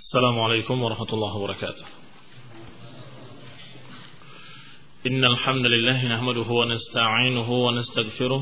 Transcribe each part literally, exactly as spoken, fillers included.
السلام عليكم ورحمة الله وبركاته. إن الحمد لله نحمده ونستعينه ونستغفره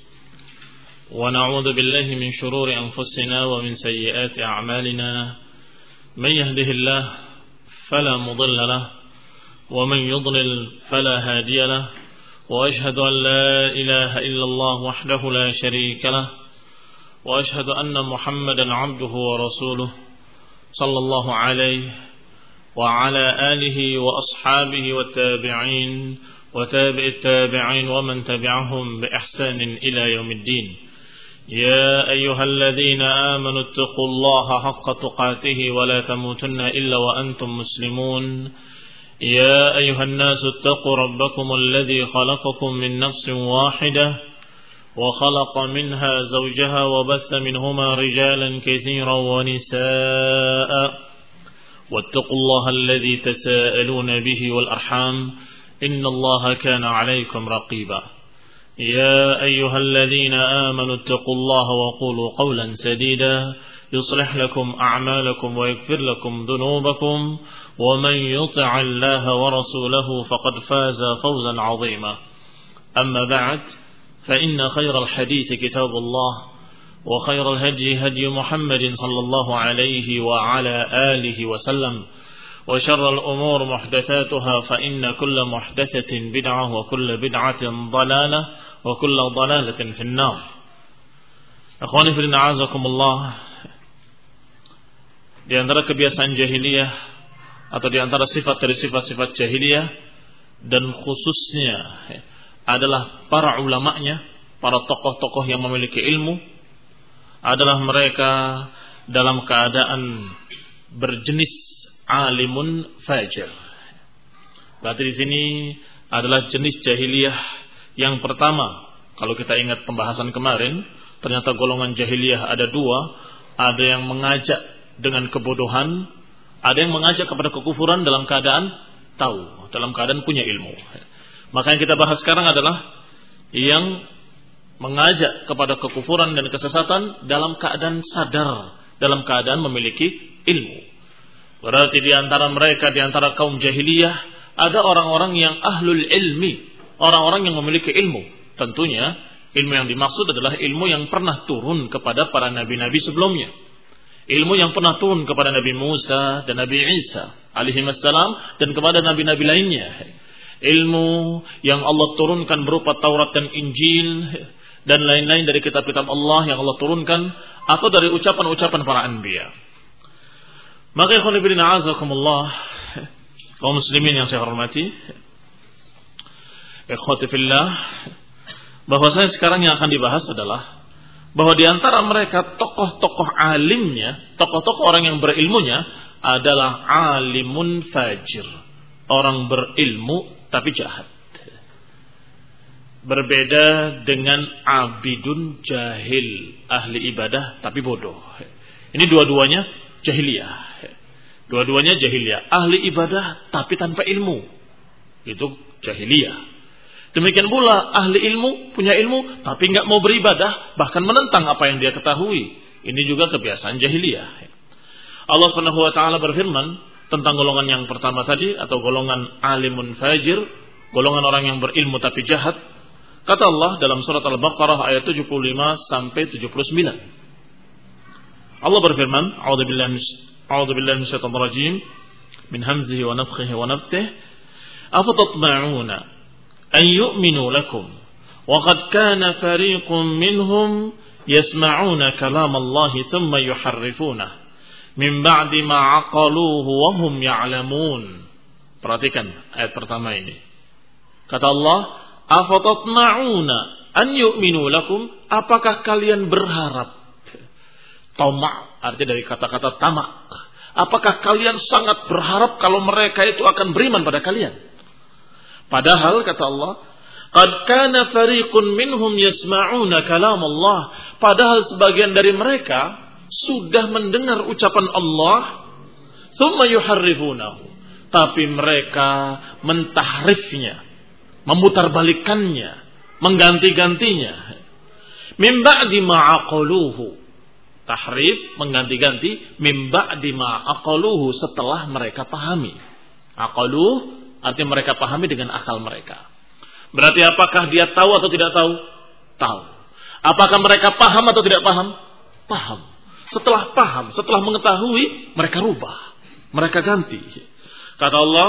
ونعوذ بالله من شرور أنفسنا ومن سيئات أعمالنا. من يهده الله فلا مضل له ومن يضلل فلا هادي له وأشهد أن لا إله إلا الله وحده لا شريك له وأشهد أن محمدا عبده ورسوله صلى الله عليه وعلى آله وأصحابه والتابعين وتابع التابعين ومن تبعهم بإحسان إلى يوم الدين. يا أيها الذين آمنوا اتقوا الله حق تقاته ولا تموتن إلا وأنتم مسلمون. يا أيها الناس اتقوا ربكم الذي خلقكم من نفس واحدة وخلق منها زوجها وبث منهما رجالا كثيرا ونساء واتقوا الله الذي تساءلون به والأرحام إن الله كان عليكم رقيبا. يا أيها الذين آمنوا اتقوا الله وقولوا قولا سديدا يصلح لكم أعمالكم ويغفر لكم ذنوبكم ومن يطع الله ورسوله فقد فاز فوزا عظيما. أما بعد فإن خير الحديث كتاب الله وخير الهدي هدي محمد صلى الله عليه وعلى آله وسلم وشر الأمور محدثاتها فإن كل محدثة بدعة وكل بدعة ضلالة وكل ضلالة في النار. Akhwani fillah a'azakumullah, di antara kebiasaan jahiliyah atau di antara sifat dari sifat-sifat jahiliyah dan khususnya adalah para ulamanya, para tokoh-tokoh yang memiliki ilmu, adalah mereka dalam keadaan berjenis alimun fajir. Berarti di sini adalah jenis jahiliyah yang pertama. Kalau kita ingat pembahasan kemarin, ternyata golongan jahiliyah ada dua. Ada yang mengajak dengan kebodohan, ada yang mengajak kepada kekufuran dalam keadaan tahu, dalam keadaan punya ilmu. Maka yang kita bahas sekarang adalah yang mengajak kepada kekufuran dan kesesatan dalam keadaan sadar, dalam keadaan memiliki ilmu. Berarti di antara mereka, di antara kaum jahiliyah, ada orang-orang yang ahlul ilmi, orang-orang yang memiliki ilmu. Tentunya ilmu yang dimaksud adalah ilmu yang pernah turun kepada para nabi-nabi sebelumnya. Ilmu yang pernah turun kepada Nabi Musa dan Nabi Isa alaihissalam dan kepada nabi-nabi lainnya. Ilmu yang Allah turunkan berupa Taurat dan Injil dan lain-lain dari kitab-kitab Allah yang Allah turunkan atau dari ucapan-ucapan para anbiya. Maka ikhwan fillah a'azakumullah, kaum muslimin yang saya hormati, ikhwati fillah, bahwasanya sekarang yang akan dibahas adalah bahwa di antara mereka tokoh-tokoh alimnya, tokoh-tokoh orang yang berilmunya adalah alimun fajir, orang berilmu tapi jahat. Berbeda dengan abidun jahil, ahli ibadah tapi bodoh. Ini dua-duanya jahiliyah. Dua-duanya jahiliyah, ahli ibadah tapi tanpa ilmu. Itu jahiliyah. Demikian pula ahli ilmu, punya ilmu tapi enggak mau beribadah, bahkan menentang apa yang dia ketahui. Ini juga kebiasaan jahiliyah. Allah Subhanahu wa taala berfirman tentang golongan yang pertama tadi, atau golongan alimun fajir, golongan orang yang berilmu tapi jahat. Kata Allah dalam surat Al-Baqarah ayat tujuh puluh lima sampai tujuh puluh sembilan. Allah berfirman, A'udzubillahi a'udzubillahi minasyaitonir rajim, min hamzihi wa nafthihi wa nafthihi. Afatatma'una an yu'minu lakum wa qad kana fariqun minhum yasma'una kalam Allah thumma yuharrifunah min ba'di ma aqaluhu wa hum ya'lamun. Perhatikan ayat pertama ini. Kata Allah, afatatma'una an yu'minu lakum, apakah kalian berharap? Tama' artinya dari kata-kata tamak. Apakah kalian sangat berharap kalau mereka itu akan beriman pada kalian? Padahal kata Allah, qad kana fariqun minhum yasma'una kalam Allah, padahal sebagian dari mereka sudah mendengar ucapan Allah, thumma yuharrifunahu, tapi mereka mentahrifnya, memutarbalikannya, mengganti-gantinya. Min ba'di ma aqaluhu, Tahrif mengganti-ganti mim ba'di ma aqaluhu setelah mereka pahami. Aqaluh artinya mereka pahami dengan akal mereka. Berarti apakah dia tahu atau tidak tahu? Tahu. Apakah mereka paham atau tidak paham? Paham. Setelah paham, setelah mengetahui, mereka rubah. Mereka ganti. Kata Allah,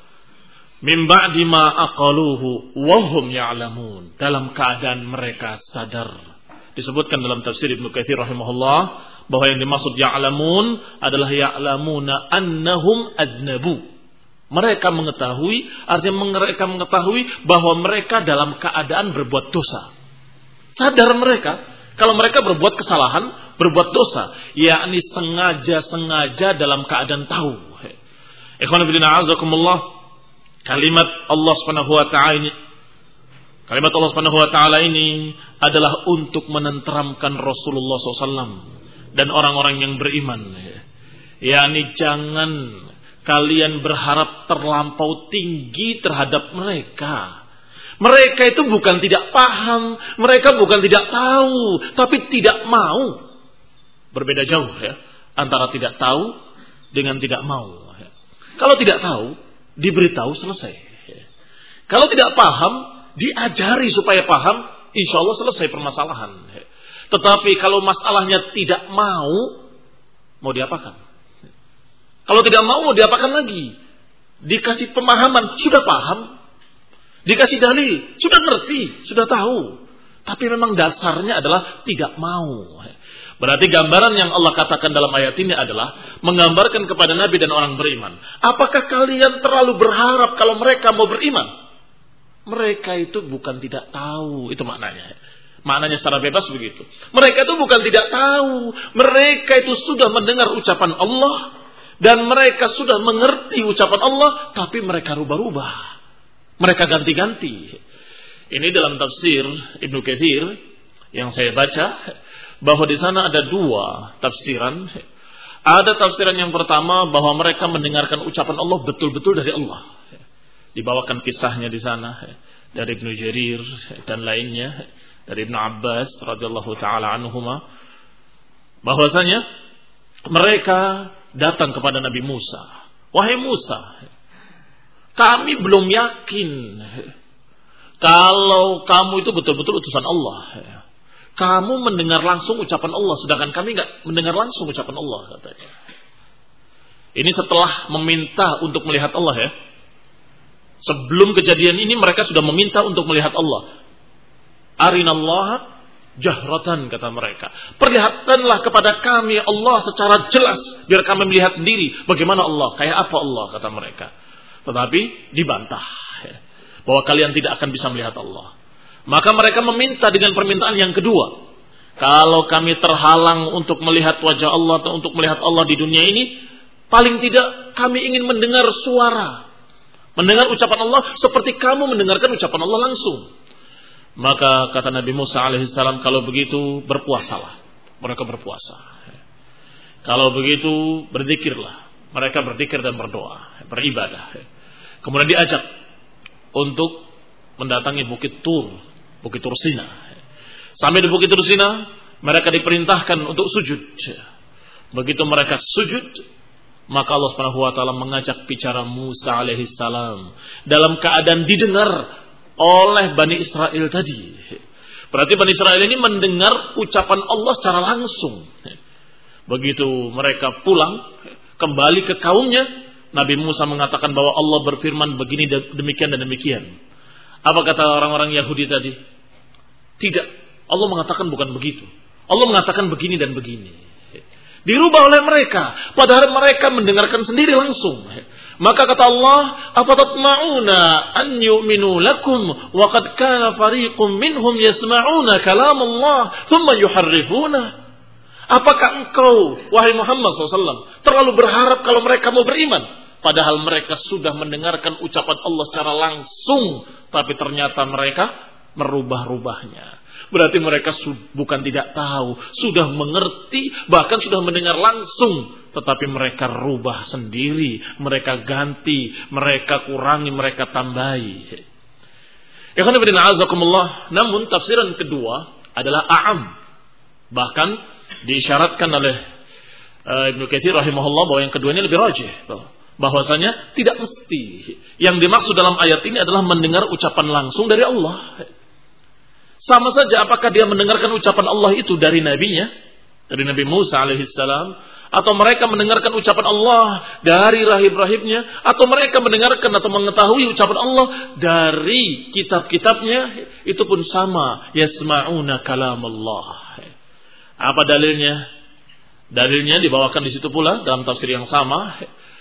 mim ba'di ma aqaluhu wa hum ya'lamun. Dalam keadaan mereka sadar. Disebutkan dalam tafsir Ibnu Katsir rahimahullah bahwa yang dimaksud ya'lamun adalah ya'lamuna annahum adnabu. Mereka mengetahui, artinya mereka mengetahui bahwa mereka dalam keadaan berbuat dosa. Sadar mereka kalau mereka berbuat kesalahan, berbuat dosa, yakni sengaja-sengaja dalam keadaan tahu. Ikhwan fillah azakumullah, kalimat Allah Subhanahu wa taala ini Kalimat Allah Subhanahu wa taala ini adalah untuk menenteramkan Rasulullah shallallahu alaihi wasallam dan orang-orang yang beriman. yakni jangan kalian berharap terlampau tinggi terhadap mereka. Mereka itu bukan tidak paham, mereka bukan tidak tahu, tapi tidak mau. Berbeda jauh ya antara tidak tahu dengan tidak mau. Kalau tidak tahu, diberitahu selesai. Kalau tidak paham, diajari supaya paham, insya Allah selesai permasalahan. Tetapi kalau masalahnya tidak mau, mau diapakan? Kalau tidak mau, mau diapakan lagi? Dikasih pemahaman, sudah paham. Dikasih dalil, sudah ngerti, sudah tahu. Tapi memang dasarnya adalah tidak mau. Berarti gambaran yang Allah katakan dalam ayat ini adalah menggambarkan kepada Nabi dan orang beriman. Apakah kalian terlalu berharap kalau mereka mau beriman? Mereka itu bukan tidak tahu, itu maknanya. Maknanya secara bebas begitu. Mereka itu bukan tidak tahu, mereka itu sudah mendengar ucapan Allah dan mereka sudah mengerti ucapan Allah, tapi mereka rubah-rubah. Mereka ganti-ganti. Ini dalam tafsir Ibnu Katsir yang saya baca bahwa di sana ada dua tafsiran. Ada tafsiran yang pertama bahwa mereka mendengarkan ucapan Allah betul-betul dari Allah. Dibawakan kisahnya di sana dari Ibnu Jarir dan lainnya dari Ibnu Abbas radhiyallahu taala anhuma bahwasanya mereka datang kepada Nabi Musa. Wahai Musa, kami belum yakin kalau kamu itu betul-betul utusan Allah. Kamu mendengar langsung ucapan Allah, sedangkan kami enggak mendengar langsung ucapan Allah, katanya. Ini setelah meminta untuk melihat Allah ya. Sebelum kejadian ini mereka sudah meminta untuk melihat Allah. Arinallaha jahratan, kata mereka. Perlihatkanlah kepada kami Allah secara jelas biar kami melihat sendiri bagaimana Allah, kayak apa Allah, kata mereka. Tetapi dibantah ya, bahwa kalian tidak akan bisa melihat Allah. Maka mereka meminta dengan permintaan yang kedua. Kalau kami terhalang untuk melihat wajah Allah atau untuk melihat Allah di dunia ini, paling tidak kami ingin mendengar suara, mendengar ucapan Allah seperti kamu mendengarkan ucapan Allah langsung. Maka kata Nabi Musa alaihissalam, kalau begitu berpuasalah. Mereka berpuasa. Kalau begitu berzikirlah. Mereka berzikir dan berdoa, beribadah. Kemudian diajak untuk mendatangi Bukit Tur, Bukit Tursina. Sampai di Bukit Tursina, mereka diperintahkan untuk sujud. Begitu mereka sujud, maka Allah Subhanahu wa taala mengajak bicara Musa alaihissalam dalam keadaan didengar oleh Bani Israel tadi. Berarti Bani Israel ini mendengar ucapan Allah secara langsung. Begitu mereka pulang kembali ke kaumnya, Nabi Musa mengatakan bahwa Allah berfirman begini demikian dan demikian. Apa kata orang-orang Yahudi tadi? Tidak. Allah mengatakan bukan begitu. Allah mengatakan begini dan begini. Dirubah oleh mereka, padahal mereka mendengarkan sendiri langsung. Maka kata Allah, afatatma'una an yu'minu lakum wa qad kana fariqum minhum yasma'una kalam Allah thumma yuharrifuna. Apakah engkau, wahai Muhammad shallallahu alaihi wasallam, terlalu berharap kalau mereka mau beriman? Padahal mereka sudah mendengarkan ucapan Allah secara langsung, tapi ternyata mereka merubah-rubahnya. Berarti mereka bukan tidak tahu, sudah mengerti, bahkan sudah mendengar langsung, tetapi mereka rubah sendiri, mereka ganti, mereka kurangi, mereka tambahi. Ikhwan fillah azakumullah. Namun tafsiran kedua adalah a'am. Bahkan Diisyaratkan oleh uh, Ibnu Katsir rahimahullah bahwa yang kedua ini lebih rajih, bahwasanya tidak mesti. Yang dimaksud dalam ayat ini adalah mendengar ucapan langsung dari Allah. Sama saja apakah dia mendengarkan ucapan Allah itu dari nabinya, dari Nabi Musa alaihissalam, atau mereka mendengarkan ucapan Allah dari rahib-rahibnya, atau mereka mendengarkan atau mengetahui ucapan Allah dari kitab-kitabnya, itu pun sama. Yasma'una kalam Allah. Apa dalilnya? Dalilnya dibawakan di situ pula dalam tafsir yang sama.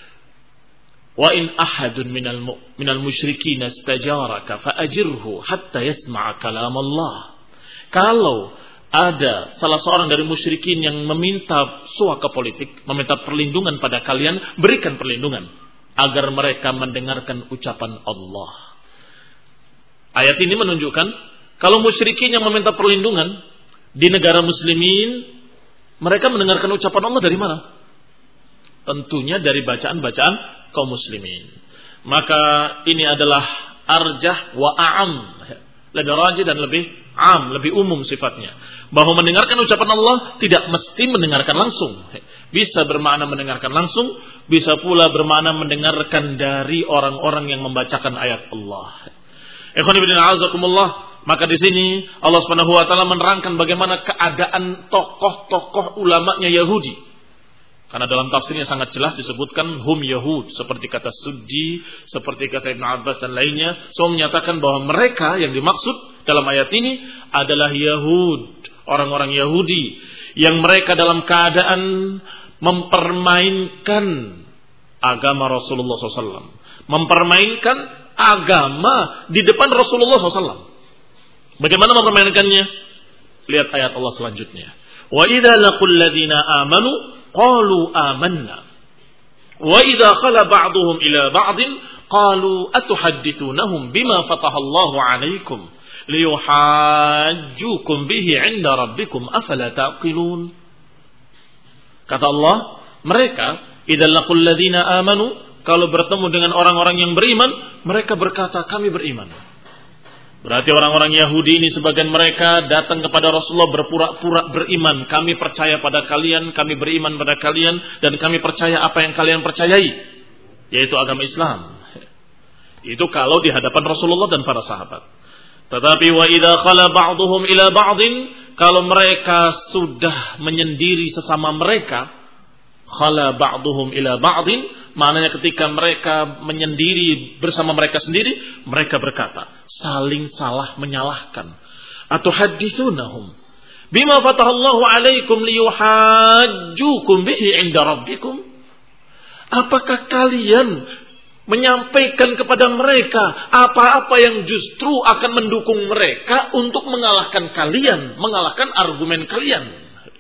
Wa in ahadun minal minal musyrikin istajaraka fa'ajirhu hatta yasma'a kalam Allah. Kalau ada salah seorang dari musyrikin yang meminta suaka politik, meminta perlindungan pada kalian, berikan perlindungan agar mereka mendengarkan ucapan Allah. Ayat ini menunjukkan kalau musyrikin yang meminta perlindungan di negara muslimin, mereka mendengarkan ucapan Allah dari mana? Tentunya dari bacaan-bacaan kaum muslimin. Maka ini adalah arjah wa a'am, lebih rajih dan lebih am, lebih umum sifatnya. Bahwa mendengarkan ucapan Allah tidak mesti mendengarkan langsung. Bisa bermakna mendengarkan langsung, bisa pula bermakna mendengarkan dari orang-orang yang membacakan ayat Allah. Ikhwan fillah azakumullah. Maka di sini Allah Subhanahu wa taala menerangkan bagaimana keadaan tokoh-tokoh ulamanya Yahudi. Karena dalam tafsirnya sangat jelas disebutkan hum Yahud, seperti kata Suddi, seperti kata Ibnu Abbas dan lainnya, semua menyatakan bahwa mereka yang dimaksud dalam ayat ini adalah Yahud, orang-orang Yahudi yang mereka dalam keadaan mempermainkan agama Rasulullah shallallahu alaihi wasallam, mempermainkan agama di depan Rasulullah shallallahu alaihi wasallam. Bagaimana mempermainkannya? Lihat ayat Allah selanjutnya. Wa idza laqul ladzina amanu qalu amanna wa idza khala ba'dhum ila ba'din qalu atuhaddithunahum bima fatahallahu 'alaikum liyuhajjukum bihi 'inda rabbikum afala taqilun. Kata Allah, mereka idza laqul ladzina amanu, kalau bertemu dengan orang-orang yang beriman, mereka berkata kami beriman. Berarti orang-orang Yahudi ini sebagian mereka datang kepada Rasulullah berpura-pura beriman. Kami percaya pada kalian, kami beriman pada kalian, dan kami percaya apa yang kalian percayai, yaitu agama Islam. Itu kalau di hadapan Rasulullah dan para sahabat. Tetapi wa idza khala ba'dhum ila ba'din, kalau mereka sudah menyendiri sesama mereka, khala ba'dhum ila ba'din, maknanya ketika mereka menyendiri bersama mereka sendiri, mereka berkata, saling salah menyalahkan. Atuhaddithunahum bima fatahallahu alaikum liyuhajjukum bihi 'inda rabbikum. Apakah kalian menyampaikan kepada mereka apa-apa yang justru akan mendukung mereka untuk mengalahkan kalian, mengalahkan argumen kalian?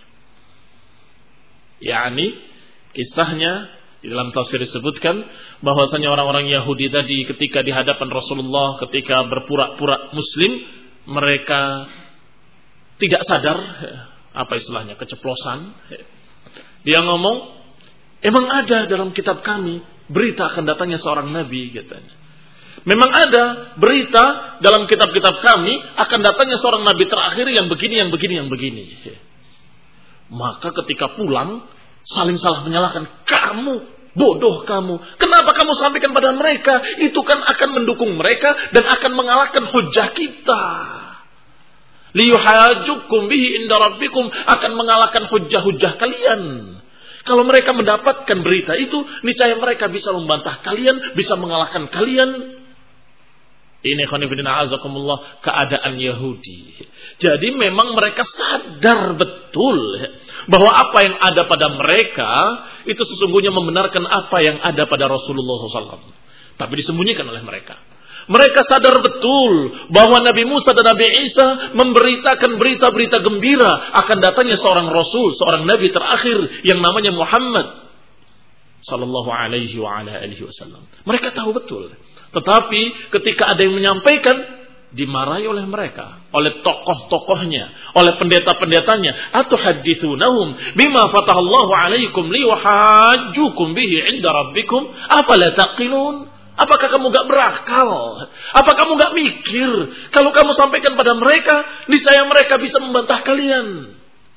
yakni kisahnya di dalam tafsir disebutkan bahwasanya orang-orang Yahudi tadi ketika di hadapan Rasulullah, ketika berpura-pura muslim, mereka tidak sadar, apa istilahnya, keceplosan. Dia ngomong, emang ada dalam kitab kami berita akan datangnya seorang nabi, katanya. Memang ada berita dalam kitab-kitab kami akan datangnya seorang nabi terakhir yang begini, yang begini, yang begini. Maka ketika pulang, saling salah menyalahkan. Kamu, bodoh kamu. Kenapa kamu sampaikan pada mereka? Itu kan akan mendukung mereka dan akan mengalahkan hujah kita. Liyuhajjukum bihi inda rabbikum, akan mengalahkan hujah-hujah kalian. Kalau mereka mendapatkan berita itu, niscaya mereka bisa membantah kalian, bisa mengalahkan kalian. Ini khonifidina azakumullah, keadaan Yahudi. Jadi memang mereka sadar betul bahwa apa yang ada pada mereka itu sesungguhnya membenarkan apa yang ada pada Rasulullah shallallahu alaihi wasallam. Tapi disembunyikan oleh mereka. Mereka sadar betul bahwa Nabi Musa dan Nabi Isa memberitakan berita-berita gembira akan datangnya seorang Rasul, seorang Nabi terakhir yang namanya Muhammad sallallahu alaihi wa ala alihi wasallam. Mereka tahu betul. Tetapi ketika ada yang menyampaikan, dimarahi oleh mereka, oleh tokoh-tokohnya, oleh pendeta-pendetanya. Atuhaddithunahum bima fatahallahu alaikum liwahajjukum bihi inda rabbikum afala taqilun. Apakah kamu gak berakal? Apa kamu gak mikir? Kalau kamu sampaikan pada mereka, niscaya mereka bisa membantah kalian.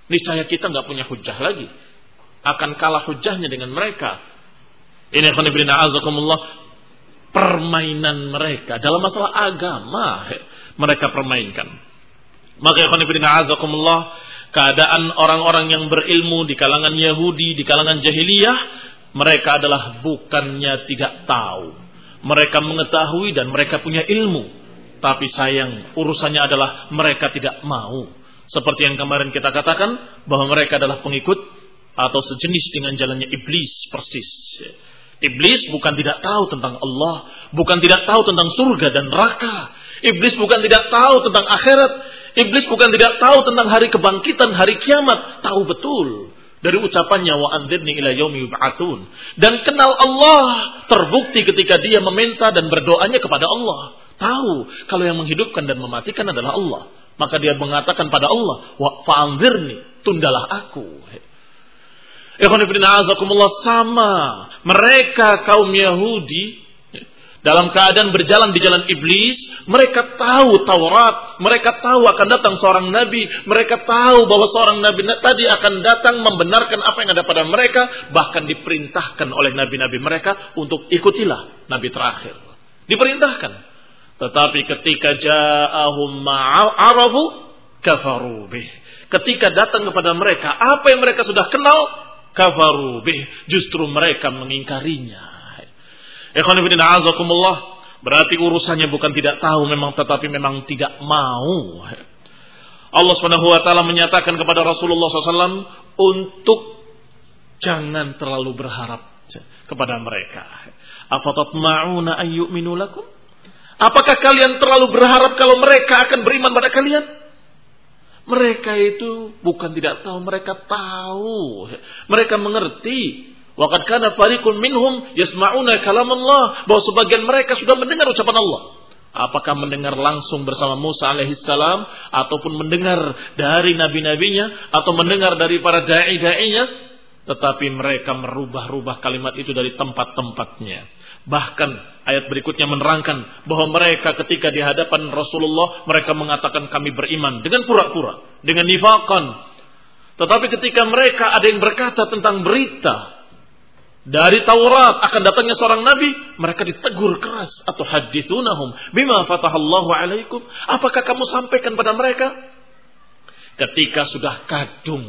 niscaya kita nggak punya hujjah lagi. Akan kalah hujjahnya dengan mereka. Ini khonibina azakumullah, permainan mereka dalam masalah agama mereka permainkan. Maka khonibina azakumullah, keadaan orang-orang yang berilmu di kalangan Yahudi, di kalangan jahiliyah, mereka adalah bukannya tidak tahu. Mereka mengetahui dan mereka punya ilmu. Tapi sayang, urusannya adalah mereka tidak mau. Seperti yang kemarin kita katakan, bahwa mereka adalah pengikut atau sejenis dengan jalannya iblis persis. Iblis bukan tidak tahu tentang Allah, bukan tidak tahu tentang surga dan neraka. Iblis bukan tidak tahu tentang akhirat. Iblis bukan tidak tahu tentang hari kebangkitan, hari kiamat. Tahu betul dari ucapannya wa anzirni ila yaumi yub'atsun. Dan kenal Allah terbukti ketika dia meminta dan berdoanya kepada Allah. Tahu kalau yang menghidupkan dan mematikan adalah Allah. Maka dia mengatakan pada Allah, wa fa'anzirni, tundalah aku. Ikhwan fillah azakumullah, sama mereka kaum Yahudi dalam keadaan berjalan di jalan iblis, mereka tahu Taurat, mereka tahu akan datang seorang nabi, mereka tahu bahwa seorang nabi tadi akan datang membenarkan apa yang ada pada mereka, bahkan diperintahkan oleh nabi-nabi mereka untuk ikutilah nabi terakhir. Diperintahkan. Tetapi ketika ja'ahum ma'arafu kafaru bih. Ketika datang kepada mereka apa yang mereka sudah kenal, kafaru bih, justru mereka mengingkarinya. Ikhwan fillah azakumullah, berarti urusannya bukan tidak tahu memang, tetapi memang tidak mau. Allah Subhanahu wa taala menyatakan kepada Rasulullah shallallahu alaihi wasallam untuk jangan terlalu berharap kepada mereka. Afatatma'una an yu'minu lakum? Apakah kalian terlalu berharap kalau mereka akan beriman pada kalian? Mereka itu bukan tidak tahu, mereka tahu. Mereka mengerti. Wa qad kana fariqun minhum yasma'una kalam Allah, bahwa sebagian mereka sudah mendengar ucapan Allah. Apakah mendengar langsung bersama Musa alaihissalam, ataupun mendengar dari nabi-nabinya, atau mendengar dari para da'i-da'inya, tetapi mereka merubah-rubah kalimat itu dari tempat-tempatnya. Bahkan ayat berikutnya menerangkan bahwa mereka ketika di hadapan Rasulullah, mereka mengatakan kami beriman dengan pura-pura, dengan nifaqan. Tetapi ketika mereka ada yang berkata tentang berita dari Taurat akan datangnya seorang nabi, mereka ditegur keras. Atau haditsunahum bima fatahallahu alaikum, apakah kamu sampaikan pada mereka? Ketika sudah kadung,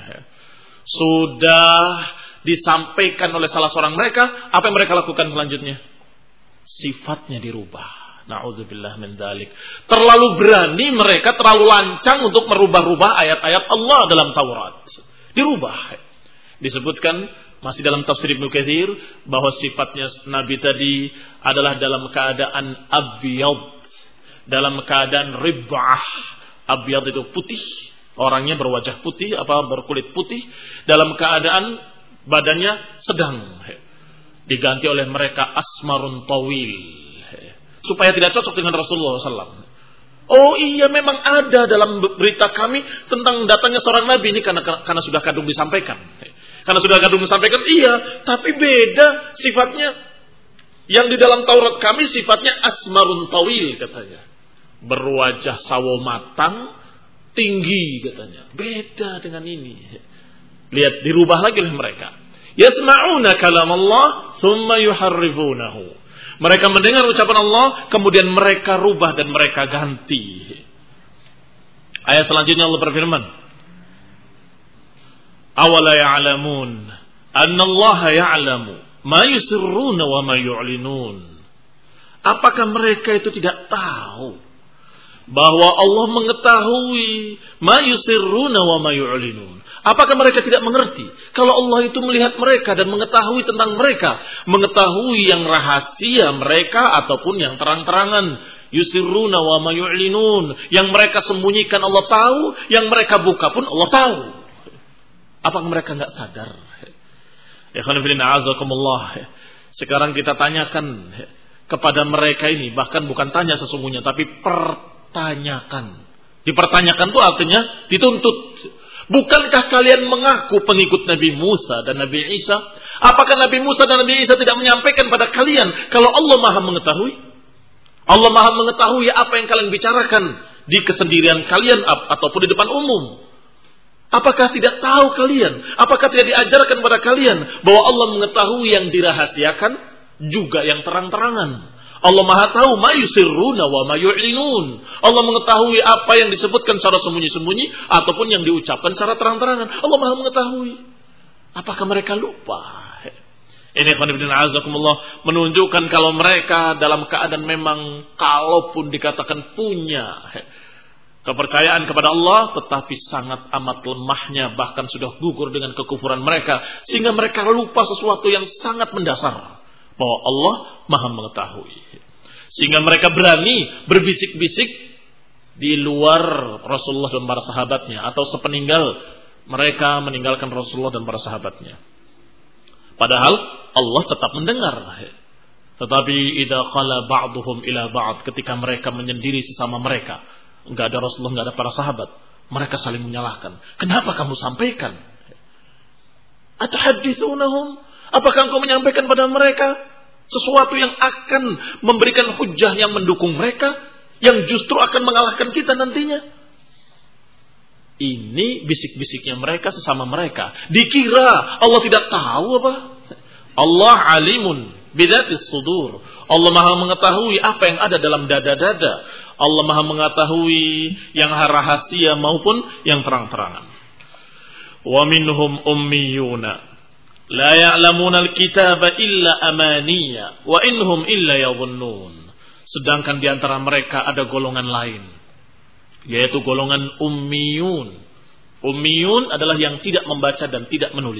sudah disampaikan oleh salah seorang mereka, apa yang mereka lakukan selanjutnya? Sifatnya dirubah. Na'udzubillah min dzalik. Terlalu berani mereka, terlalu lancang untuk merubah-rubah ayat-ayat Allah dalam Taurat. Dirubah. Disebutkan masih dalam tafsir Ibnu Katsir bahwa sifatnya Nabi tadi adalah dalam keadaan abyad, dalam keadaan rib'ah. Abyad itu putih, orangnya berwajah putih, apa berkulit putih, dalam keadaan badannya sedang, diganti oleh mereka asmarun tawil, supaya tidak cocok dengan Rasulullah shallallahu alaihi wasallam. Oh iya, memang ada dalam berita kami tentang datangnya seorang nabi ini karena karena sudah kadung disampaikan. Karena sudah kadung disampaikan, iya, tapi beda sifatnya. Yang di dalam Taurat kami sifatnya asmarun tawil katanya, berwajah sawo matang, tinggi katanya. Beda dengan ini. Lihat, dirubah lagi oleh mereka. Yasma'una kalam Allah thumma yuharrifunahu. Mereka mendengar ucapan Allah, kemudian mereka rubah dan mereka ganti. Ayat selanjutnya Allah berfirman, awala ya'lamun anna Allah ya'lamu ma yusirruna wa ma yu'linun. Apakah mereka itu tidak tahu bahwa Allah mengetahui ma yusirruna wa ma yu'linun? Apakah mereka tidak mengerti kalau Allah itu melihat mereka dan mengetahui tentang mereka, mengetahui yang rahasia mereka ataupun yang terang-terangan? Yusirruna wa ma yu'linun, yang mereka sembunyikan Allah tahu, yang mereka buka pun Allah tahu. Apakah mereka enggak sadar? Ikhwan fillah azakumullah. Sekarang kita tanyakan kepada mereka ini, bahkan bukan tanya sesungguhnya, tapi pertanyakan. Dipertanyakan itu artinya dituntut. Bukankah kalian mengaku pengikut Nabi Musa dan Nabi Isa? Apakah Nabi Musa dan Nabi Isa tidak menyampaikan pada kalian kalau Allah Maha mengetahui? Allah Maha mengetahui apa yang kalian bicarakan di kesendirian kalian ataupun di depan umum. Apakah tidak tahu kalian? Apakah tidak diajarkan pada kalian bahwa Allah mengetahui yang dirahasiakan juga yang terang-terangan? Allah Maha tahu ma yusirruna wa ma yu'linun. Allah mengetahui apa yang disebutkan secara sembunyi-sembunyi ataupun yang diucapkan secara terang-terangan. Allah Maha mengetahui. Apakah mereka lupa? Ini khonibdina azakumullah menunjukkan kalau mereka dalam keadaan memang kalaupun dikatakan punya kepercayaan kepada Allah, tetapi sangat amat lemahnya, bahkan sudah gugur dengan kekufuran mereka, sehingga mereka lupa sesuatu yang sangat mendasar, bahwa Allah Maha mengetahui. Sehingga mereka berani berbisik-bisik di luar Rasulullah dan para sahabatnya, atau sepeninggal mereka meninggalkan Rasulullah dan para sahabatnya. Padahal Allah tetap mendengar. Tetapi idza qala ba'dhum ila ba'd, ketika mereka menyendiri sesama mereka, enggak ada Rasulullah, enggak ada para sahabat, mereka saling menyalahkan. Kenapa kamu sampaikan? Atahaditsunahum? Apakah engkau menyampaikan pada mereka sesuatu yang akan memberikan hujah yang mendukung mereka, yang justru akan mengalahkan kita nantinya? Ini bisik-bisiknya mereka sesama mereka. Dikira Allah tidak tahu apa? Allah alimun bidatis sudur. Allah Maha mengetahui apa yang ada dalam dada-dada. Allah Maha mengetahui yang rahasia maupun yang terang-terangan. Wa minhum ummiyuna la ya'lamuna al-kitaba illa amaniya wa inhum illa yadhunnun. Sedangkan di antara mereka ada golongan lain, yaitu golongan ummiyun. Ummiyun adalah yang tidak membaca dan tidak menulis.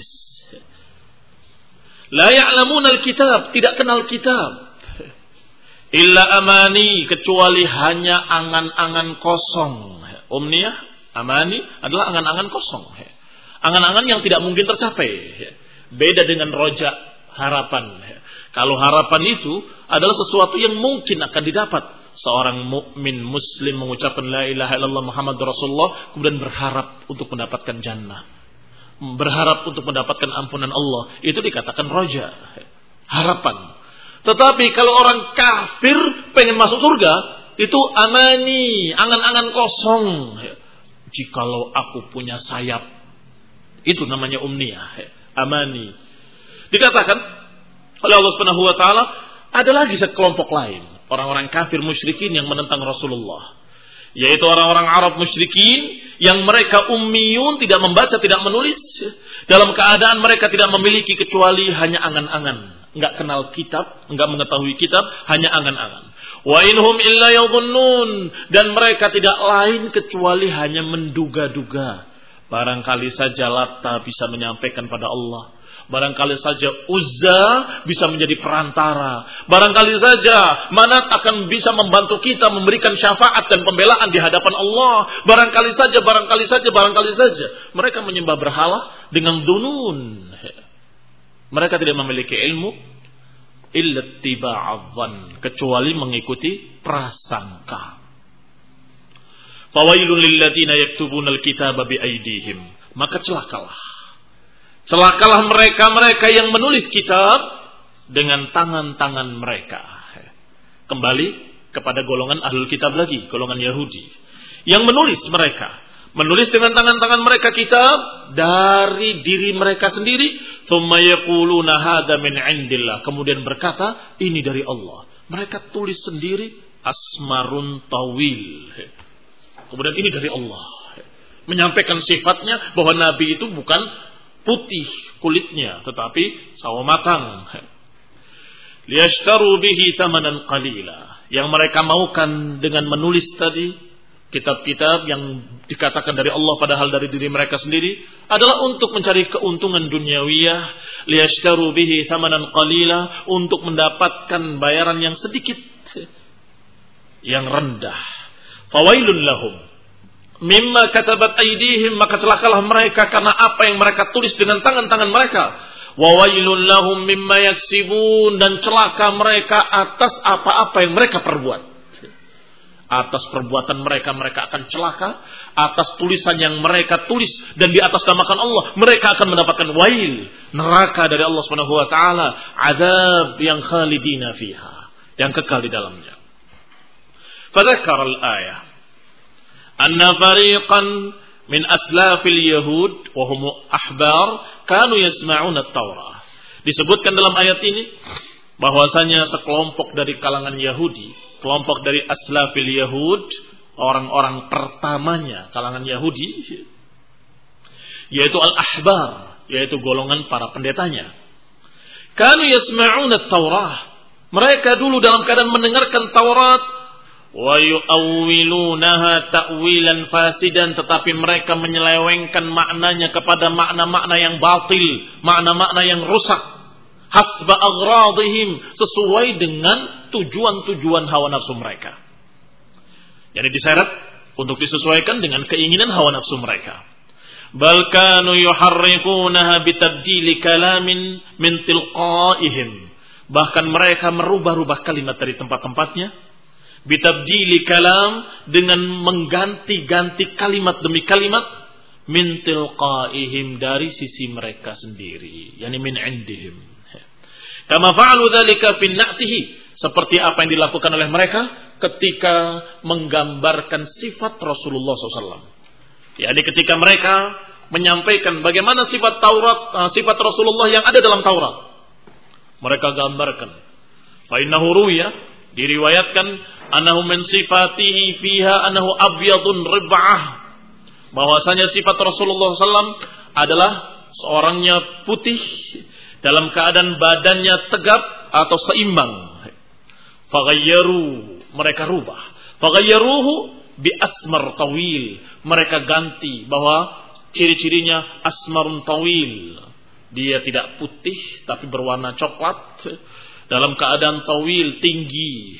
La ya'lamuna al-kitab, tidak kenal kitab. Illa amani, kecuali hanya angan-angan kosong. Umniyah, amani adalah angan-angan kosong. Angan-angan yang tidak mungkin tercapai. Beda dengan roja, harapan. Kalau harapan itu adalah sesuatu yang mungkin akan didapat. Seorang mukmin muslim mengucapkan la ilaha illallah Muhammad Rasulullah, kemudian berharap untuk mendapatkan jannah, berharap untuk mendapatkan ampunan Allah, itu dikatakan roja, harapan. Tetapi kalau orang kafir pengen masuk surga, itu amani, angan-angan kosong. Jikalau aku punya sayap, itu namanya umniyah, amani. Dikatakan oleh Allah Subhanahu wa taala, ada lagi sekelompok lain, orang-orang kafir musyrikin yang menentang Rasulullah, yaitu orang-orang Arab musyrikin yang mereka ummiyun, tidak membaca, tidak menulis, dalam keadaan mereka tidak memiliki kecuali hanya angan-angan, enggak kenal kitab, enggak mengetahui kitab, hanya angan-angan. Wa inhum illa yadhunnun, dan mereka tidak lain kecuali hanya menduga-duga. Barangkali saja Lata bisa menyampaikan pada Allah, barangkali saja Uzza bisa menjadi perantara, barangkali saja Manat akan bisa membantu kita memberikan syafaat dan pembelaan di hadapan Allah. Barangkali saja, barangkali saja, barangkali saja. Mereka menyembah berhala dengan dunun. Mereka tidak memiliki ilmu illa tiba'adhan, kecuali mengikuti prasangka. Fawailun lilladzina yaktubuna alkitaba biaydihim, maka celakalah. Celakalah mereka-mereka yang menulis kitab dengan tangan-tangan mereka. Kembali kepada golongan ahlul kitab lagi, golongan Yahudi. Yang menulis mereka, menulis dengan tangan-tangan mereka kitab dari diri mereka sendiri. Tsumma yaquluna hadza min indillah, kemudian berkata ini dari Allah. Mereka tulis sendiri asmarun tawil. Kemudian ini dari Allah. Menyampaikan sifatnya bahwa Nabi itu bukan putih kulitnya, tetapi sawo matang. Liyashtaru bihi thamanan qalila. Yang mereka maukan dengan menulis tadi kitab-kitab yang dikatakan dari Allah padahal dari diri mereka sendiri adalah untuk mencari keuntungan duniawiyah. Liyashtaru bihi thamanan qalila, untuk mendapatkan bayaran yang sedikit, yang rendah. Fawailun lahum mimma katabat aydihim, maka celakalah mereka karena apa yang mereka tulis dengan tangan-tangan mereka. Wa wailun lahum mimma yaksibun, dan celaka mereka atas apa-apa yang mereka perbuat. Atas perbuatan mereka mereka akan celaka, atas tulisan yang mereka tulis dan di atas namakan Allah mereka akan mendapatkan wail, neraka dari Allah Subhanahu wa taala, azab yang khalidina fiha, yang kekal di dalamnya. فذكر الآية أن فريقا min aslafil yahud wa hum ahbar kanu yasma'una at-Taurah. Disebutkan dalam ayat ini bahwasanya sekelompok dari kalangan Yahudi, kelompok dari aslafil yahud, orang-orang pertamanya kalangan Yahudi, yaitu al-ahbar, yaitu golongan para pendetanya. Kanu yasma'una at-Taurah. Mereka dulu dalam keadaan mendengarkan Taurat, wa yu'awwilunaha ta'wilan fasidan, tetapi mereka menyelewengkan maknanya kepada makna-makna yang batil, makna-makna yang rusak, hasba aghradihim, sesuai dengan tujuan-tujuan hawa nafsu mereka. Jadi diseret untuk disesuaikan dengan keinginan hawa nafsu mereka. Bal kanu yuharrikunaha bitabdili kalamin min tilqaihim. Bahkan mereka merubah-rubah kalimat dari tempat-tempatnya, bitabdili kalam, dengan mengganti-ganti kalimat demi kalimat, min tilqaihim, dari sisi mereka sendiri, yani min indihim. Kama fa'alu dzalika fi na'tihi, seperti apa yang dilakukan oleh mereka ketika menggambarkan sifat Rasulullah shallallahu alaihi wasallam. Yani ketika mereka menyampaikan bagaimana sifat Taurat, sifat Rasulullah yang ada dalam Taurat, mereka gambarkan. Fa innahu ruya, diriwayatkan, annahu min sifatihi fiha annahu abyadun rib'ah, bahwasanya sifat Rasulullah shallallahu alaihi wasallam adalah seorangnya putih dalam keadaan badannya tegap atau seimbang. Faghayyaru, mereka rubah. Faghayyaruhu bi asmar tawil, mereka ganti bahwa ciri-cirinya asmarun tawil, dia tidak putih tapi berwarna coklat, dalam keadaan tawil, tinggi,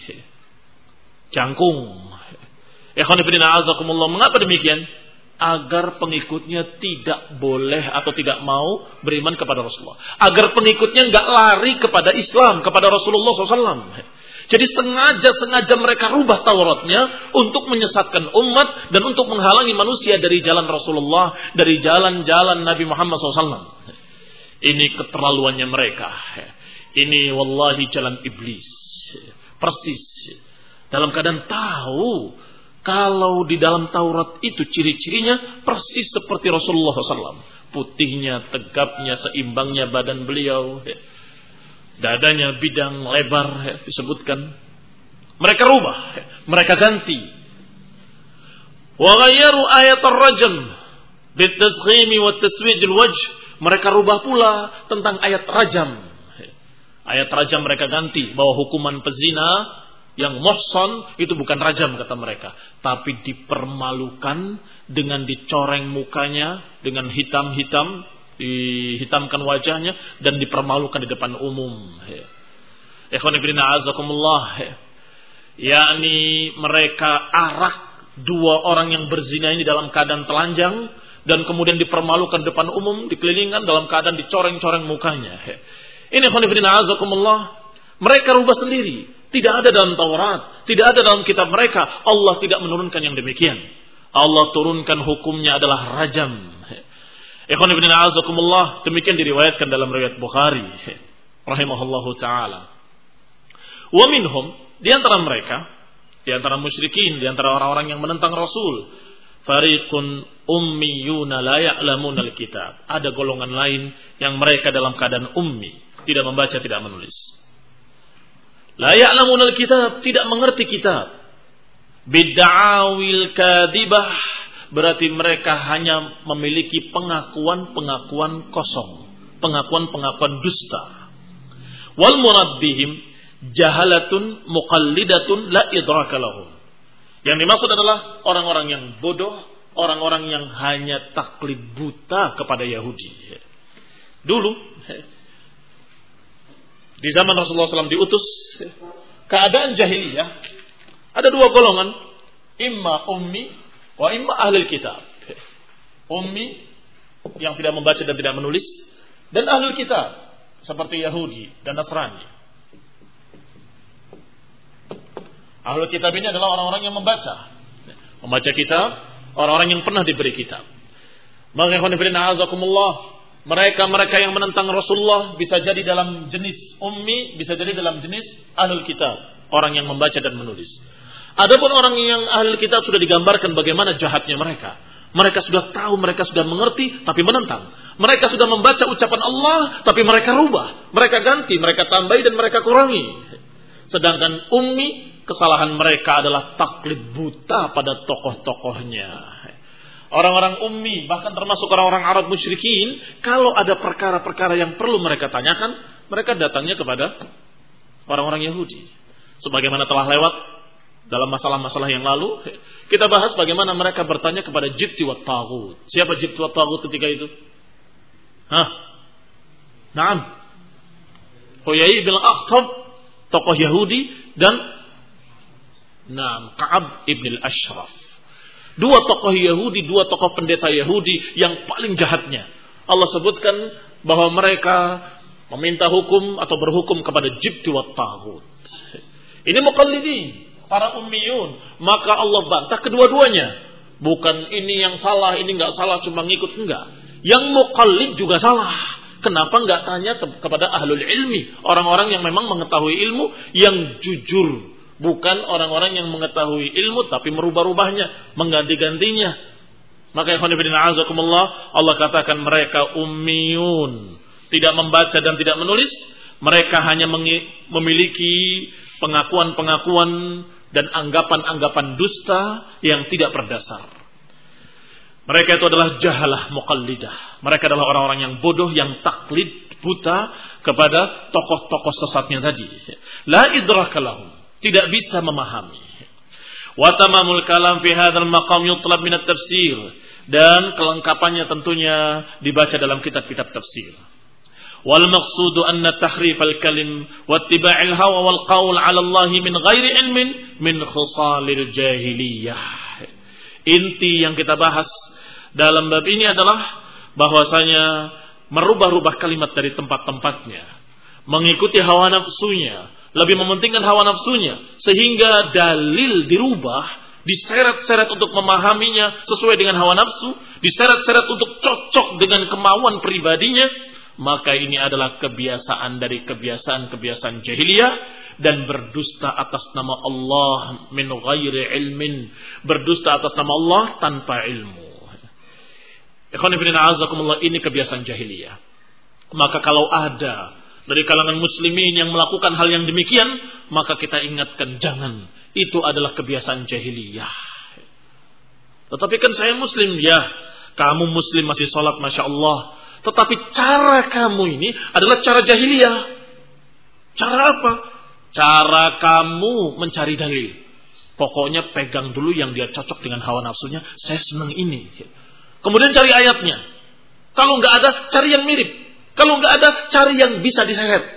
jangkung. Ikhwan fillah azakumullah, mengapa demikian? Agar pengikutnya tidak boleh atau tidak mau beriman kepada Rasulullah, agar pengikutnya enggak lari kepada Islam, kepada Rasulullah shallallahu alaihi wasallam. Jadi sengaja-sengaja mereka rubah Tauratnya untuk menyesatkan umat dan untuk menghalangi manusia dari jalan Rasulullah, dari jalan-jalan Nabi Muhammad shallallahu alaihi wasallam. Ini keterlaluannya mereka. Ini wallahi jalan iblis. Persis. Dalam keadaan tahu kalau di dalam Taurat itu ciri-cirinya persis seperti Rasulullah shallallahu alaihi wasallam. Putihnya, tegapnya, seimbangnya badan beliau, dadanya bidang lebar, disebutkan. Mereka rubah, mereka ganti. Wa ghayyaru ayat ar-rajm bitasghimi wa taswid al-wajh. Mereka rubah pula tentang ayat rajam. Ayat rajam mereka ganti bahwa hukuman pezina yang muhsan itu bukan rajam kata mereka, tapi dipermalukan dengan dicoreng mukanya dengan hitam-hitam, dihitamkan wajahnya dan dipermalukan di depan umum. Ikhwan fillah azakumullah, yakni mereka arak dua orang yang berzina ini dalam keadaan telanjang dan kemudian dipermalukan depan umum, dikelilingkan dalam keadaan dicoreng-coreng mukanya. Ini ikhwan fillah azakumullah, mereka rubah sendiri. Tidak ada dalam Taurat, tidak ada dalam kitab mereka. Allah tidak menurunkan yang demikian. Allah turunkan hukumnya adalah rajam. Ikhwan fillah azakumullah, demikian diriwayatkan dalam riwayat Bukhari rahimahullahu taala. Wa minhum, di antara mereka, di antara musyrikin, di antara orang-orang yang menentang Rasul, fariqun ummiyuna la ya'lamuna al-kitab. Ada golongan lain yang mereka dalam keadaan ummi, tidak membaca, tidak menulis. La ya'lamuna al-kitab, tidak mengerti kitab. Bid'awil kadhibah, berarti mereka hanya memiliki pengakuan-pengakuan kosong, pengakuan-pengakuan dusta. Wal murad bihim jahalatun muqallidatun la idraka lahum. Yang dimaksud adalah orang-orang yang bodoh, orang-orang yang hanya taklid buta kepada Yahudi. Dulu di zaman Rasulullah shallallahu alaihi wasallam diutus, keadaan jahiliyah, ada dua golongan, imma ummi wa imma ahlul kitab. Ummi yang tidak membaca dan tidak menulis, dan ahlul kitab seperti Yahudi dan Nasrani. Ahlul kitab ini adalah orang-orang yang membaca, membaca kitab, orang-orang yang pernah diberi kitab. Maka ikhwan fillah azakumullah, mereka-mereka yang menentang Rasulullah bisa jadi dalam jenis ummi, bisa jadi dalam jenis ahlul kitab, orang yang membaca dan menulis. Adapun orang yang ahlul kitab sudah digambarkan bagaimana jahatnya mereka. Mereka sudah tahu, mereka sudah mengerti, tapi menentang. Mereka sudah membaca ucapan Allah, tapi mereka rubah. Mereka ganti, mereka tambahi, dan mereka kurangi. Sedangkan ummi, kesalahan mereka adalah taklid buta pada tokoh-tokohnya. Orang-orang ummi, bahkan termasuk orang-orang Arab musyrikin, kalau ada perkara-perkara yang perlu mereka tanyakan, mereka datangnya kepada orang-orang Yahudi. Sebagaimana telah lewat dalam masalah-masalah yang lalu, kita bahas bagaimana mereka bertanya kepada Jibti wa Taghut. Siapa Jibti wa Taghut ketika itu? Hah? Naam. Huyai bin Akhtab, tokoh Yahudi, dan Naam, Ka'ab ibn al-Ashraf. Dua tokoh Yahudi, dua tokoh pendeta Yahudi yang paling jahatnya. Allah sebutkan bahwa mereka meminta hukum atau berhukum kepada Jibti wa Taghut. Ini muqallidin, para ummiyun. Maka Allah bantah kedua-duanya. Bukan ini yang salah, ini enggak salah, cuma ngikut, enggak. Yang muqallid juga salah. Kenapa enggak tanya kepada ahlul ilmi, orang-orang yang memang mengetahui ilmu, yang jujur. Bukan orang-orang yang mengetahui ilmu tapi merubah-rubahnya, mengganti-gantinya. Maka ikhwan fillah azakumullah, Allah katakan mereka ummiyun, tidak membaca dan tidak menulis. Mereka hanya memiliki pengakuan-pengakuan dan anggapan-anggapan dusta yang tidak berdasar. Mereka itu adalah jahalah muqallidah. Mereka adalah orang-orang yang bodoh, yang taklid buta kepada tokoh-tokoh sesatnya tadi. La idraka lahum, tidak bisa memahami. Wa tamamul kalam fi hadzal maqam yutlab min at-tafsir, dan kelengkapannya tentunya dibaca dalam kitab-kitab tafsir. Wal maqsudu anna tahrif al-kalim wa ittiba'il hawa wal qaul 'ala Allah min ghairi ilmin min khisalil jahiliyah. Inti yang kita bahas dalam bab ini adalah bahwasanya merubah-rubah kalimat dari tempat-tempatnya, mengikuti hawa nafsunya, lebih mementingkan hawa nafsunya, sehingga dalil dirubah, diseret-seret untuk memahaminya sesuai dengan hawa nafsu, diseret-seret untuk cocok dengan kemauan pribadinya. Maka ini adalah kebiasaan dari kebiasaan-kebiasaan jahiliyah, dan berdusta atas nama Allah min ghairi ilmin, berdusta atas nama Allah tanpa ilmu. Ikhwan fillah azakumullah, ini kebiasaan jahiliyah. Maka kalau ada dari kalangan muslimin yang melakukan hal yang demikian, maka kita ingatkan, jangan, itu adalah kebiasaan jahiliyah. Tetapi kan saya muslim, ya, kamu muslim masih sholat, masya Allah. Tetapi cara kamu ini adalah cara jahiliyah. Cara apa? Cara kamu mencari dalil. Pokoknya pegang dulu yang dia cocok dengan hawa nafsunya. Saya senang ini. Kemudian cari ayatnya. Kalau nggak ada, cari yang mirip. Kalau nggak ada, cari yang bisa diseret.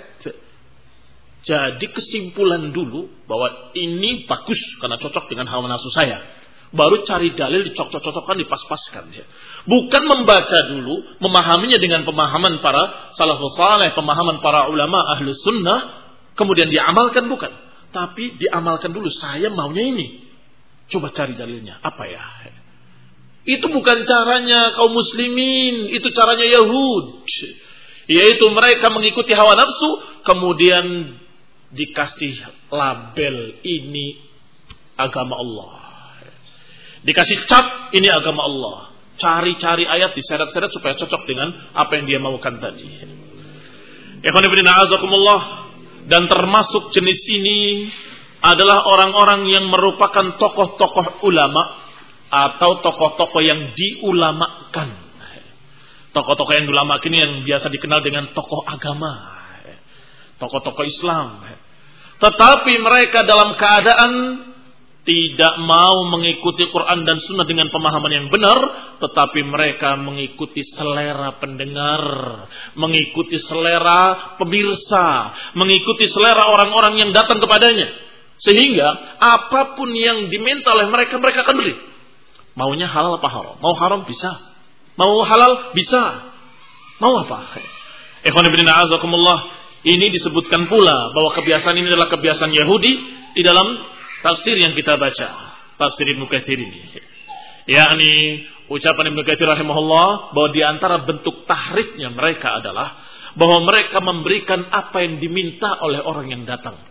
Jadi kesimpulan dulu bahwa ini bagus karena cocok dengan hawa nafsu saya. Baru cari dalil, dicocok-cocokkan, dipas-paskan. Bukan membaca dulu, memahaminya dengan pemahaman para salafus saleh, pemahaman para ulama ahli sunnah, kemudian diamalkan, bukan. Tapi diamalkan dulu, saya maunya ini. Coba cari dalilnya, apa ya? Itu bukan caranya kaum muslimin, itu caranya Yahud. Yaitu mereka mengikuti hawa nafsu, kemudian dikasih label, ini agama Allah. Dikasih cap, ini agama Allah. Cari-cari ayat, diseret-seret supaya cocok dengan apa yang dia maukan tadi. Ikhwan fillah azakumullah, dan termasuk jenis ini adalah orang-orang yang merupakan tokoh-tokoh ulama atau tokoh-tokoh yang diulamakan. Tokoh-tokoh yang diulamakan ini yang biasa dikenal dengan tokoh agama, tokoh-tokoh Islam. Tetapi mereka dalam keadaan tidak mau mengikuti Quran dan Sunnah dengan pemahaman yang benar, tetapi mereka mengikuti selera pendengar, mengikuti selera pemirsa, mengikuti selera orang-orang yang datang kepadanya. Sehingga apapun yang diminta oleh mereka, mereka akan beli. Maunya halal apa haram? Mau haram bisa, mau halal bisa, mau apa? Ikhwan fillah azakumullah, ini disebutkan pula bahwa kebiasaan ini adalah kebiasaan Yahudi di dalam tafsir yang kita baca, tafsir Ibnu Katsir ini. Yakni ucapan Ibnu Katsir rahimahullah bahwa di antara bentuk tahrifnya mereka adalah bahwa mereka memberikan apa yang diminta oleh orang yang datang.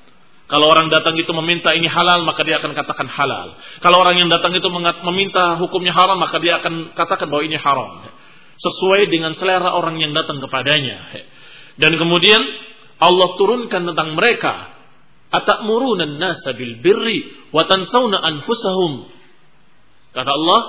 Kalau orang datang itu meminta ini halal, maka dia akan katakan halal. Kalau orang yang datang itu meminta hukumnya haram, maka dia akan katakan bahwa ini haram. Sesuai dengan selera orang yang datang kepadanya. Dan kemudian Allah turunkan tentang mereka, atamuruna an-nasa bil birri wa tansawna anfusahum. Kata Allah,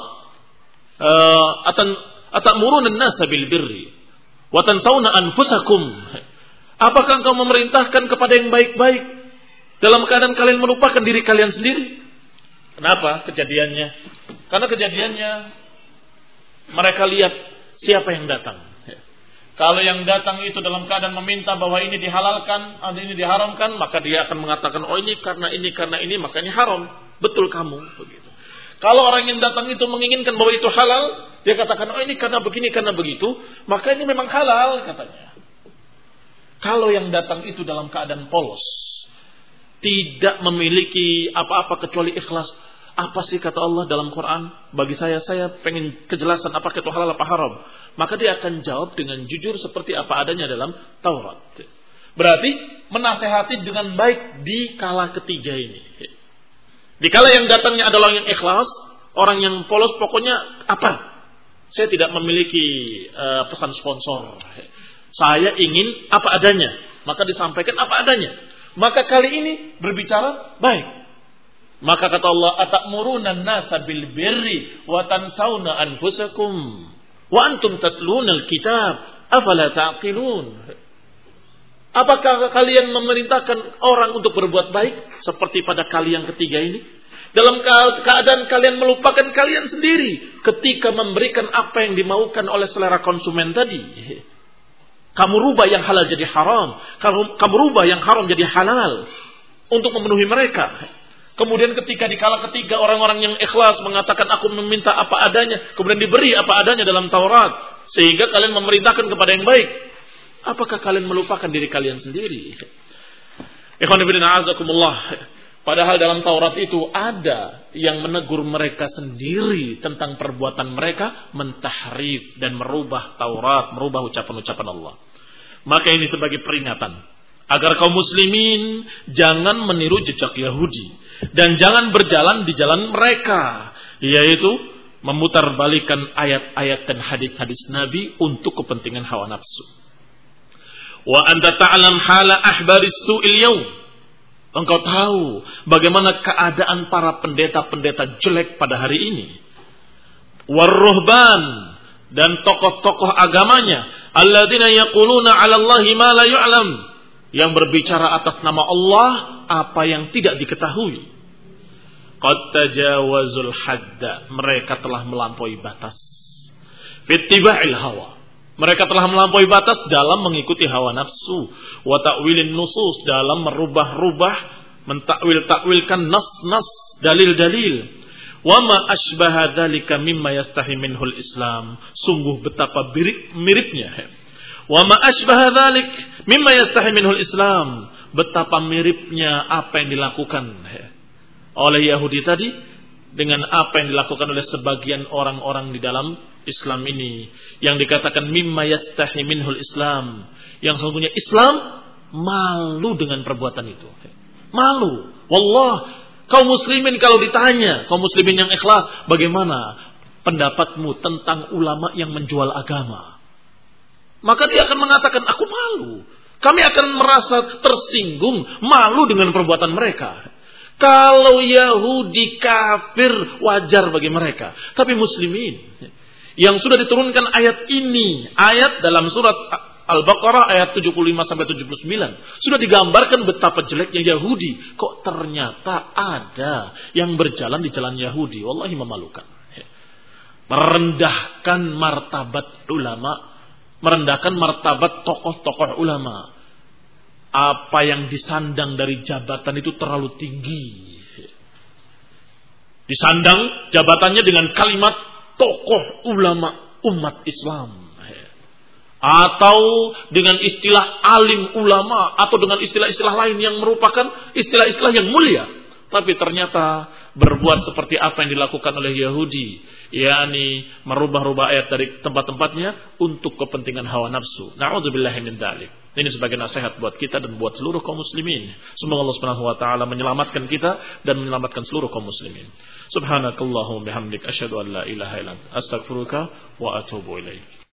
atamuruna an-nasa bil birri wa tansawna anfusakum. Apakah engkau memerintahkan kepada yang baik-baik dalam keadaan kalian melupakan diri kalian sendiri? Kenapa kejadiannya? Karena kejadiannya mereka lihat siapa yang datang. Kalau yang datang itu dalam keadaan meminta bahwa ini dihalalkan, ini diharamkan, maka dia akan mengatakan, oh ini karena ini, karena ini, maka ini haram. Betul kamu. Begitu. Kalau orang yang datang itu menginginkan bahwa itu halal, dia katakan, oh ini karena begini, karena begitu, maka ini memang halal, katanya. Kalau yang datang itu dalam keadaan polos, tidak memiliki apa-apa kecuali ikhlas. Apa sih kata Allah dalam Quran? Bagi saya, saya pengen kejelasan apakah itu halal apa haram. Maka dia akan jawab dengan jujur seperti apa adanya dalam Taurat. Berarti menasehati dengan baik di kala ketiga ini. Di kala yang datangnya adalah yang ikhlas, orang yang polos pokoknya apa? Saya tidak memiliki uh, pesan sponsor. Saya ingin apa adanya. Maka disampaikan apa adanya. Maka kali ini berbicara baik. Maka kata Allah, atamuruna an-nasa bil birri wa tansawna anfusakum wa antum tatluna al-kitab afala ta'qilun. Apakah kalian memerintahkan orang untuk berbuat baik seperti pada kali yang ketiga ini? Dalam keadaan kalian melupakan kalian sendiri ketika memberikan apa yang dimaukan oleh selera konsumen tadi. Kamu rubah yang halal jadi haram. Kamu, kamu rubah yang haram jadi halal. Untuk memenuhi mereka. Kemudian ketika di kala ketiga orang-orang yang ikhlas mengatakan aku meminta apa adanya. Kemudian diberi apa adanya dalam Taurat. Sehingga kalian memerintahkan kepada yang baik. Apakah kalian melupakan diri kalian sendiri? Ikhwan fillah azakumullah. Padahal dalam Taurat itu ada yang menegur mereka sendiri tentang perbuatan mereka mentahrif dan merubah Taurat, merubah ucapan-ucapan Allah. Maka ini sebagai peringatan agar kaum muslimin jangan meniru jejak Yahudi dan jangan berjalan di jalan mereka, yaitu memutarbalikan ayat-ayat dan hadis-hadis Nabi untuk kepentingan hawa nafsu. Wa anta ta'lam hala ahbaris su'il yaum. Engkau tahu bagaimana keadaan para pendeta-pendeta jelek pada hari ini. Warruhban dan tokoh-tokoh agamanya, alladzina yaquluna 'ala Allahi ma la yu'lam, yang berbicara atas nama Allah apa yang tidak diketahui. Qad tajawazul hadda, mereka telah melampaui batas. Fittiba'il hawa, mereka telah melampaui batas dalam mengikuti hawa nafsu. Wa ta'wilin nusus, dalam merubah-rubah, mentakwil-takwilkan nas-nas, dalil-dalil. Wa ma asbaha dzalika mimma yastahi minhul Islam. Sungguh betapa mirip, miripnya. Wa ma asbaha dzalik mimma yastahi minhul Islam. Betapa miripnya apa yang dilakukan oleh Yahudi tadi dengan apa yang dilakukan oleh sebagian orang-orang di dalam Islam ini, yang dikatakan mimma yastahi minhul Islam, yang sesungguhnya Islam malu dengan perbuatan itu. Malu. Wallah, kaum muslimin kalau ditanya, kaum muslimin yang ikhlas, bagaimana pendapatmu tentang ulama yang menjual agama? Maka dia akan mengatakan, aku malu. Kami akan merasa tersinggung, malu dengan perbuatan mereka. Kalau Yahudi kafir wajar bagi mereka, tapi muslimin yang sudah diturunkan ayat ini, ayat dalam surat Al-Baqarah ayat tujuh puluh lima sampai tujuh puluh sembilan, sudah digambarkan betapa jeleknya Yahudi. Kok ternyata ada yang berjalan di jalan Yahudi? Wallahi memalukan. Merendahkan martabat ulama, merendahkan martabat tokoh-tokoh ulama. Apa yang disandang dari jabatan itu terlalu tinggi. Disandang jabatannya dengan kalimat tokoh ulama umat Islam, atau dengan istilah alim ulama, atau dengan istilah-istilah lain yang merupakan istilah-istilah yang mulia. Tapi ternyata berbuat seperti apa yang dilakukan oleh Yahudi, yakni merubah-rubah ayat dari tempat-tempatnya untuk kepentingan hawa nafsu. Na'udzubillahi min dzalik. Ini sebagai nasihat buat kita dan buat seluruh kaum muslimin. Semoga Allah Subhanahu wa taala menyelamatkan kita dan menyelamatkan seluruh kaum muslimin. Subhanakallahumma bihamdik asyhadu an la ilaha illa anta astaghfiruka wa atubu ilaik.